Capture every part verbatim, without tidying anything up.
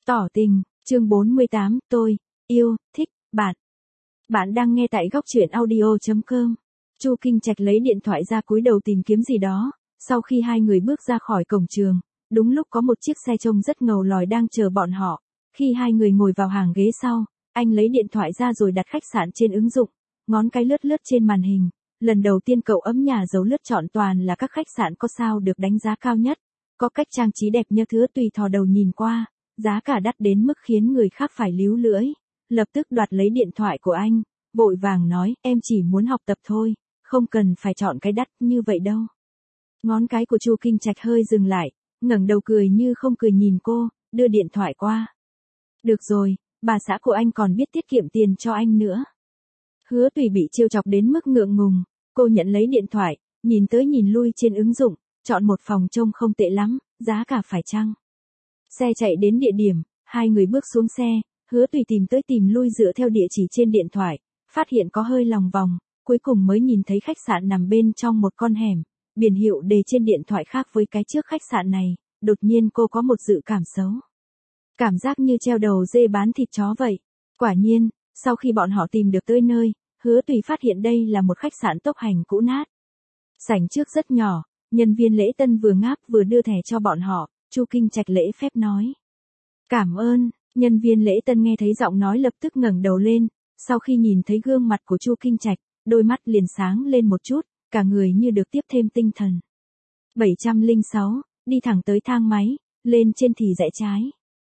Tỏ tình, chương bốn mươi tám, tôi, yêu, thích, bạn. Bạn đang nghe tại góc truyện audio chấm com. Chu Kinh Trạch lấy điện thoại ra cúi đầu tìm kiếm gì đó, sau khi hai người bước ra khỏi cổng trường, đúng lúc có một chiếc xe trông rất ngầu lòi đang chờ bọn họ. Khi hai người ngồi vào hàng ghế sau, anh lấy điện thoại ra rồi đặt khách sạn trên ứng dụng, ngón cái lướt lướt trên màn hình. Lần đầu tiên cậu ấm nhà giàu lướt chọn toàn là các khách sạn có sao được đánh giá cao nhất, có cách trang trí đẹp như thứ tùy thò đầu nhìn qua, giá cả đắt đến mức khiến người khác phải líu lưỡi. Lập tức đoạt lấy điện thoại của anh, vội vàng nói, em chỉ muốn học tập thôi, không cần phải chọn cái đắt như vậy đâu. Ngón cái của Chu Kinh Trạch hơi dừng lại, ngẩng đầu cười như không cười nhìn cô, đưa điện thoại qua. Được rồi, bà xã của anh còn biết tiết kiệm tiền cho anh nữa. Hứa Tùy bị trêu chọc đến mức ngượng ngùng, cô nhận lấy điện thoại, nhìn tới nhìn lui trên ứng dụng, chọn một phòng trông không tệ lắm, giá cả phải chăng. Xe chạy đến địa điểm, hai người bước xuống xe, Hứa Tùy tìm tới tìm lui dựa theo địa chỉ trên điện thoại, phát hiện có hơi lòng vòng, cuối cùng mới nhìn thấy khách sạn nằm bên trong một con hẻm, biển hiệu đề trên điện thoại khác với cái trước khách sạn này, đột nhiên cô có một dự cảm xấu. Cảm giác như treo đầu dê bán thịt chó vậy. Quả nhiên, sau khi bọn họ tìm được tới nơi, Hứa Tùy phát hiện đây là một khách sạn tốc hành cũ nát. Sảnh trước rất nhỏ, nhân viên lễ tân vừa ngáp vừa đưa thẻ cho bọn họ, Chu Kinh Trạch lễ phép nói. Cảm ơn, nhân viên lễ tân nghe thấy giọng nói lập tức ngẩng đầu lên, sau khi nhìn thấy gương mặt của Chu Kinh Trạch, đôi mắt liền sáng lên một chút, cả người như được tiếp thêm tinh thần. bảy trăm lẻ sáu, đi thẳng tới thang máy, lên trên thì rẽ trái.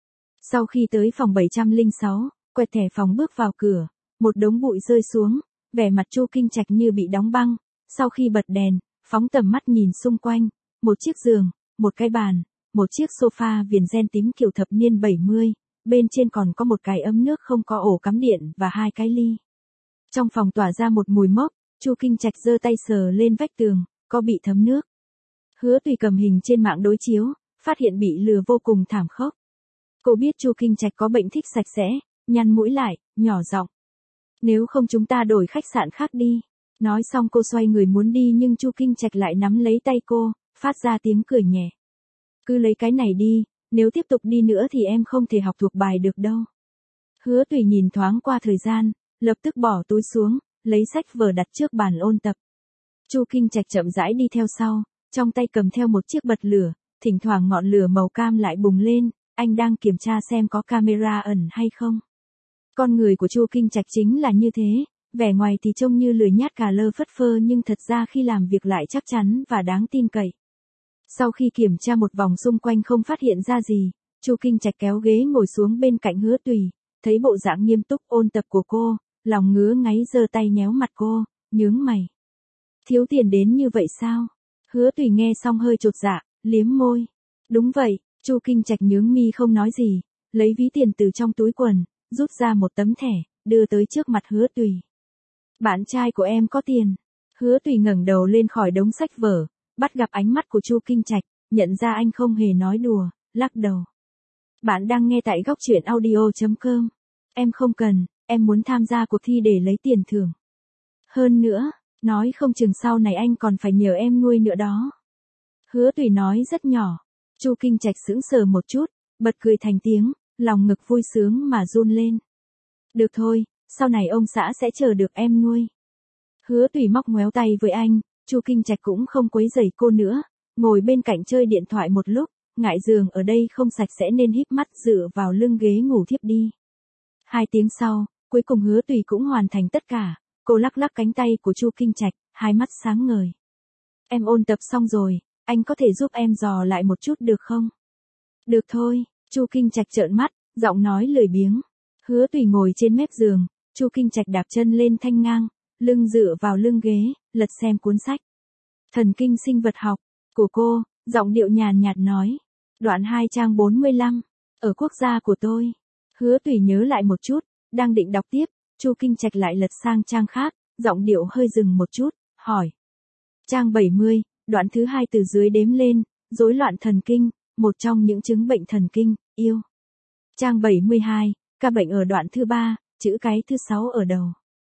Sau khi tới phòng bảy trăm lẻ sáu, quẹt thẻ phòng bước vào cửa, một đống bụi rơi xuống, vẻ mặt Chu Kinh Trạch như bị đóng băng, sau khi bật đèn, phóng tầm mắt nhìn xung quanh, một chiếc giường, một cái bàn, một chiếc sofa viền ren tím kiểu thập niên bảy mươi, bên trên còn có một cái ấm nước không có ổ cắm điện và hai cái ly. Trong phòng tỏa ra một mùi mốc, Chu Kinh Trạch giơ tay sờ lên vách tường, có bị thấm nước. Hứa Tùy cầm hình trên mạng đối chiếu, phát hiện bị lừa vô cùng thảm khốc. Cô biết Chu Kinh Trạch có bệnh thích sạch sẽ, nhăn mũi lại, nhỏ giọng. Nếu không chúng ta đổi khách sạn khác đi. Nói xong cô xoay người muốn đi nhưng Chu Kinh Trạch lại nắm lấy tay cô, phát ra tiếng cười nhẹ. Cứ lấy cái này đi, nếu tiếp tục đi nữa thì em không thể học thuộc bài được đâu. Hứa Tùy nhìn thoáng qua thời gian, lập tức bỏ túi xuống, lấy sách vở đặt trước bàn ôn tập. Chu Kinh Trạch chậm rãi đi theo sau, trong tay cầm theo một chiếc bật lửa, thỉnh thoảng ngọn lửa màu cam lại bùng lên, anh đang kiểm tra xem có camera ẩn hay không. Con người của Chu Kinh Trạch chính là như thế, vẻ ngoài thì trông như lười nhác cà lơ phất phơ nhưng thật ra khi làm việc lại chắc chắn và đáng tin cậy. Sau khi kiểm tra một vòng xung quanh không phát hiện ra gì, Chu Kinh Trạch kéo ghế ngồi xuống bên cạnh Hứa Tùy, thấy bộ dạng nghiêm túc ôn tập của cô, lòng ngứa ngáy giơ tay nhéo mặt cô, nhướng mày. Thiếu tiền đến như vậy sao? Hứa Tùy nghe xong hơi chột dạ, liếm môi. Đúng vậy, Chu Kinh Trạch nhướng mi không nói gì, lấy ví tiền từ trong túi quần, rút ra một tấm thẻ, đưa tới trước mặt Hứa Tùy. Bạn trai của em có tiền. Hứa Tùy ngẩng đầu lên khỏi đống sách vở, bắt gặp ánh mắt của Chu Kinh Trạch, nhận ra anh không hề nói đùa, lắc đầu. Bạn đang nghe tại góc truyện audio chấm com. Em không cần, em muốn tham gia cuộc thi để lấy tiền thưởng. Hơn nữa, nói không chừng sau này anh còn phải nhờ em nuôi nữa đó. Hứa Tùy nói rất nhỏ. Chu Kinh Trạch sững sờ một chút, bật cười thành tiếng, lòng ngực vui sướng mà run lên. Được thôi, sau này ông xã sẽ chờ được em nuôi. Hứa Tùy móc ngoéo tay với anh, Chu Kinh Trạch cũng không quấy rầy cô nữa, ngồi bên cạnh chơi điện thoại một lúc, ngại giường ở đây không sạch sẽ nên híp mắt dựa vào lưng ghế ngủ thiếp đi. Hai tiếng sau, cuối cùng Hứa Tùy cũng hoàn thành tất cả, cô lắc lắc cánh tay của Chu Kinh Trạch, hai mắt sáng ngời. Em ôn tập xong rồi, anh có thể giúp em dò lại một chút được không? Được thôi, Chu Kinh Trạch trợn mắt, giọng nói lười biếng. Hứa Tùy ngồi trên mép giường, Chu Kinh Trạch đạp chân lên thanh ngang, lưng dựa vào lưng ghế, lật xem cuốn sách. Thần kinh sinh vật học, của cô, giọng điệu nhàn nhạt nói. Đoạn hai trang bốn mươi lăm, ở quốc gia của tôi. Hứa Tùy nhớ lại một chút, đang định đọc tiếp, Chu Kinh Trạch lại lật sang trang khác, giọng điệu hơi dừng một chút, hỏi. Trang bảy mươi, đoạn thứ hai từ dưới đếm lên, rối loạn thần kinh, một trong những chứng bệnh thần kinh, yêu. Trang bảy mươi hai, ca bệnh ở đoạn thứ ba, chữ cái thứ sáu ở đầu.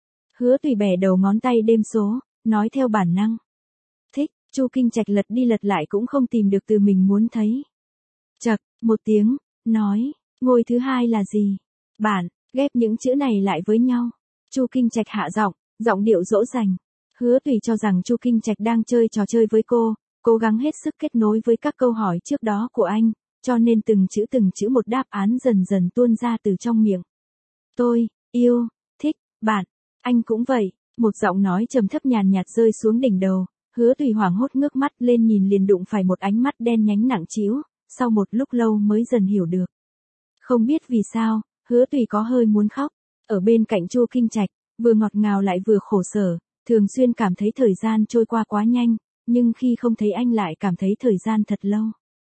Hứa Tùy bẻ đầu ngón tay đêm số, nói theo bản năng. Thích, Chu Kinh Trạch lật đi lật lại cũng không tìm được từ mình muốn thấy. Chậc, một tiếng, nói, Ngôi thứ hai là gì? Bạn, ghép những chữ này lại với nhau. Chu Kinh Trạch hạ giọng, giọng điệu dỗ dành. Hứa Tùy cho rằng Chu Kinh Trạch đang chơi trò chơi với cô, cố gắng hết sức kết nối với các câu hỏi trước đó của anh, cho nên từng chữ từng chữ một đáp án dần dần tuôn ra từ trong miệng. Tôi, yêu, thích, bạn. Anh cũng vậy. Một giọng nói trầm thấp nhàn nhạt rơi xuống đỉnh đầu. Hứa Tùy hoảng hốt ngước mắt lên nhìn liền đụng phải một ánh mắt đen nhánh nặng trĩu, sau một lúc lâu mới dần hiểu được. Không biết vì sao, Hứa Tùy có hơi muốn khóc. Ở bên cạnh Chu Kinh Trạch, vừa ngọt ngào lại vừa khổ sở, thường xuyên cảm thấy thời gian trôi qua quá nhanh, nhưng khi không thấy anh lại cảm thấy thời gian thật lâu.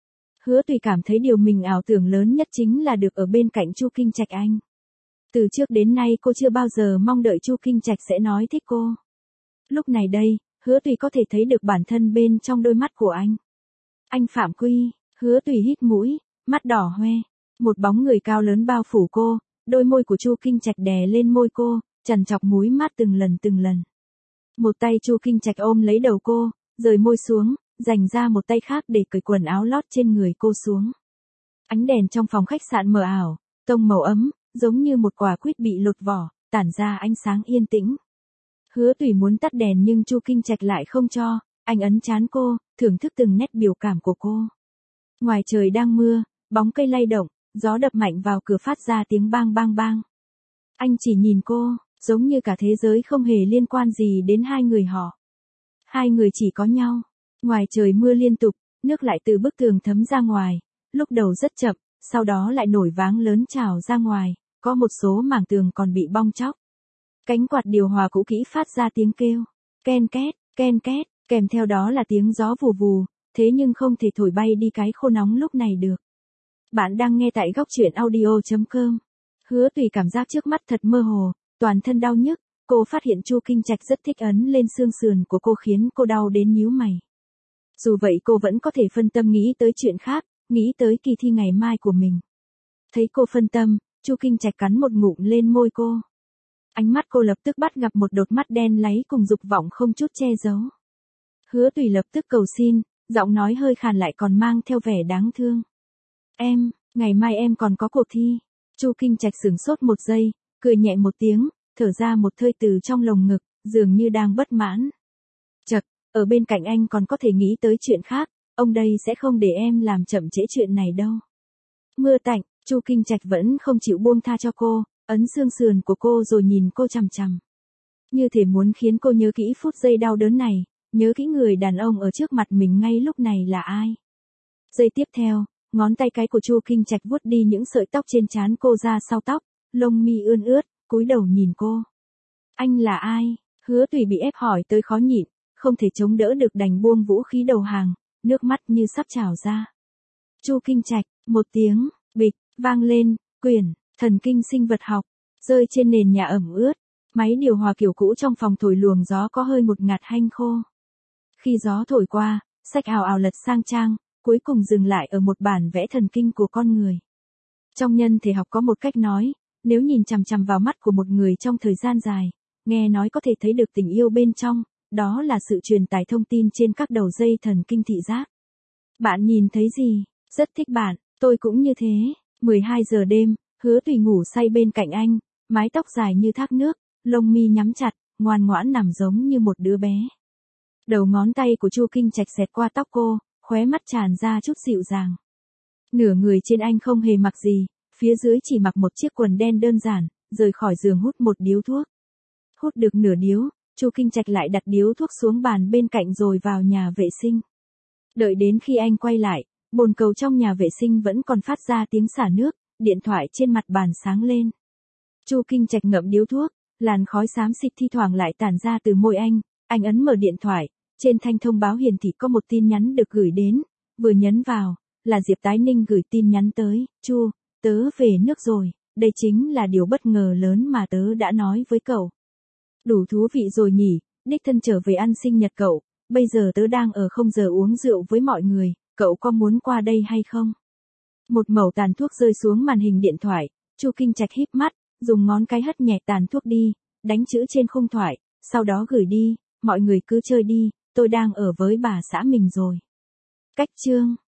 Hứa Tùy cảm thấy điều mình ảo tưởng lớn nhất chính là được ở bên cạnh Chu Kinh Trạch anh. Từ trước đến nay cô chưa bao giờ mong đợi Chu Kinh Trạch sẽ nói thích cô. Lúc này đây, Hứa Tùy có thể thấy được bản thân bên trong đôi mắt của anh. Anh Phạm Quy. Hứa Tùy hít mũi, mắt đỏ hoe. Một bóng người cao lớn bao phủ cô, đôi môi của Chu Kinh Trạch đè lên môi cô, trằn trọc múi mát từng lần từng lần. Một tay Chu Kinh Trạch ôm lấy đầu cô, rời môi xuống, dành ra một tay khác để cởi quần áo lót trên người cô xuống. Ánh đèn trong phòng khách sạn mờ ảo, tông màu ấm, giống như một quả quýt bị lột vỏ, tản ra ánh sáng yên tĩnh. Hứa Tùy muốn tắt đèn nhưng Chu Kinh Trạch lại không cho, anh ấn trán cô, thưởng thức từng nét biểu cảm của cô. Ngoài trời đang mưa, bóng cây lay động, gió đập mạnh vào cửa phát ra tiếng bang bang bang. Anh chỉ nhìn cô, giống như cả thế giới không hề liên quan gì đến hai người họ. Hai người chỉ có nhau. Ngoài trời mưa liên tục, nước lại từ bức tường thấm ra ngoài, lúc đầu rất chậm, sau đó lại nổi váng lớn trào ra ngoài, có một số mảng tường còn bị bong tróc. Cánh quạt điều hòa cũ kỹ phát ra tiếng kêu, ken két, ken két, kèm theo đó là tiếng gió vù vù, thế nhưng không thể thổi bay đi cái khô nóng lúc này được. Bạn đang nghe tại góc truyện audio chấm com. Hứa Tùy cảm giác trước mắt thật mơ hồ, toàn thân đau nhức, cô phát hiện Chu Kinh Trạch rất thích ấn lên xương sườn của cô khiến cô đau đến nhíu mày. Dù vậy cô vẫn có thể phân tâm nghĩ tới chuyện khác, nghĩ tới kỳ thi ngày mai của mình. Thấy cô phân tâm, Chu Kinh Trạch cắn một ngụm lên môi cô. Ánh mắt cô lập tức bắt gặp một đột mắt đen láy cùng dục vọng không chút che giấu. Hứa Tùy lập tức cầu xin, giọng nói hơi khàn lại còn mang theo vẻ đáng thương. Em, ngày mai em còn có cuộc thi. Chu Kinh Trạch sửng sốt một giây, cười nhẹ một tiếng, thở ra một hơi từ trong lồng ngực, dường như đang bất mãn. Chật, ở bên cạnh anh còn có thể nghĩ tới chuyện khác, ông đây sẽ không để em làm chậm trễ chuyện này đâu. Mưa tạnh, Chu Kinh Trạch vẫn không chịu buông tha cho cô, ấn xương sườn của cô rồi nhìn cô chằm chằm. Như thể muốn khiến cô nhớ kỹ phút giây đau đớn này, nhớ kỹ người đàn ông ở trước mặt mình ngay lúc này là ai. Giây tiếp theo, ngón tay cái của Chu Kinh Trạch vuốt đi những sợi tóc trên trán cô ra sau tóc, lông mi ươn ướt, cúi đầu nhìn cô. Anh là ai? Hứa Tùy bị ép hỏi tới khó nhịn, không thể chống đỡ được đành buông vũ khí đầu hàng, nước mắt như sắp trào ra. Chu Kinh Trạch, một tiếng, bịch, vang lên, quyển, thần kinh sinh vật học, rơi trên nền nhà ẩm ướt, máy điều hòa kiểu cũ trong phòng thổi luồng gió có hơi một ngạt hanh khô. Khi gió thổi qua, sách ào ào lật sang trang, cuối cùng dừng lại ở một bản vẽ thần kinh của con người. Trong nhân thể học có một cách nói, nếu nhìn chằm chằm vào mắt của một người trong thời gian dài, nghe nói có thể thấy được tình yêu bên trong, đó là sự truyền tải thông tin trên các đầu dây thần kinh thị giác. Bạn nhìn thấy gì? Rất thích bạn, tôi cũng như thế. mười hai giờ đêm, Hứa Tùy ngủ say bên cạnh anh, mái tóc dài như thác nước, lông mi nhắm chặt, ngoan ngoãn nằm giống như một đứa bé. Đầu ngón tay của Chu Kinh Trạch xẹt qua tóc cô, khóe mắt tràn ra chút dịu dàng. Nửa người trên anh không hề mặc gì, phía dưới chỉ mặc một chiếc quần đen đơn giản, rời khỏi giường hút một điếu thuốc. Hút được nửa điếu, Chu Kinh Trạch lại đặt điếu thuốc xuống bàn bên cạnh rồi vào nhà vệ sinh. Đợi đến khi anh quay lại, bồn cầu trong nhà vệ sinh vẫn còn phát ra tiếng xả nước, điện thoại trên mặt bàn sáng lên. Chu Kinh Trạch ngậm điếu thuốc, làn khói xám xịt thi thoảng lại tản ra từ môi anh, anh ấn mở điện thoại, trên thanh thông báo hiển thị có một tin nhắn được gửi đến, vừa nhấn vào, là Diệp Tái Ninh gửi tin nhắn tới, Chu, tớ về nước rồi, đây chính là điều bất ngờ lớn mà tớ đã nói với cậu. Đủ thú vị rồi nhỉ, đích thân trở về ăn sinh nhật cậu, bây giờ tớ đang ở không giờ uống rượu với mọi người, cậu có muốn qua đây hay không? Một mẩu tàn thuốc rơi xuống màn hình điện thoại, Chu Kinh Trạch híp mắt, dùng ngón cái hất nhẹ tàn thuốc đi, đánh chữ trên khung thoại, sau đó gửi đi, mọi người cứ chơi đi, tôi đang ở với bà xã mình rồi. Cách chương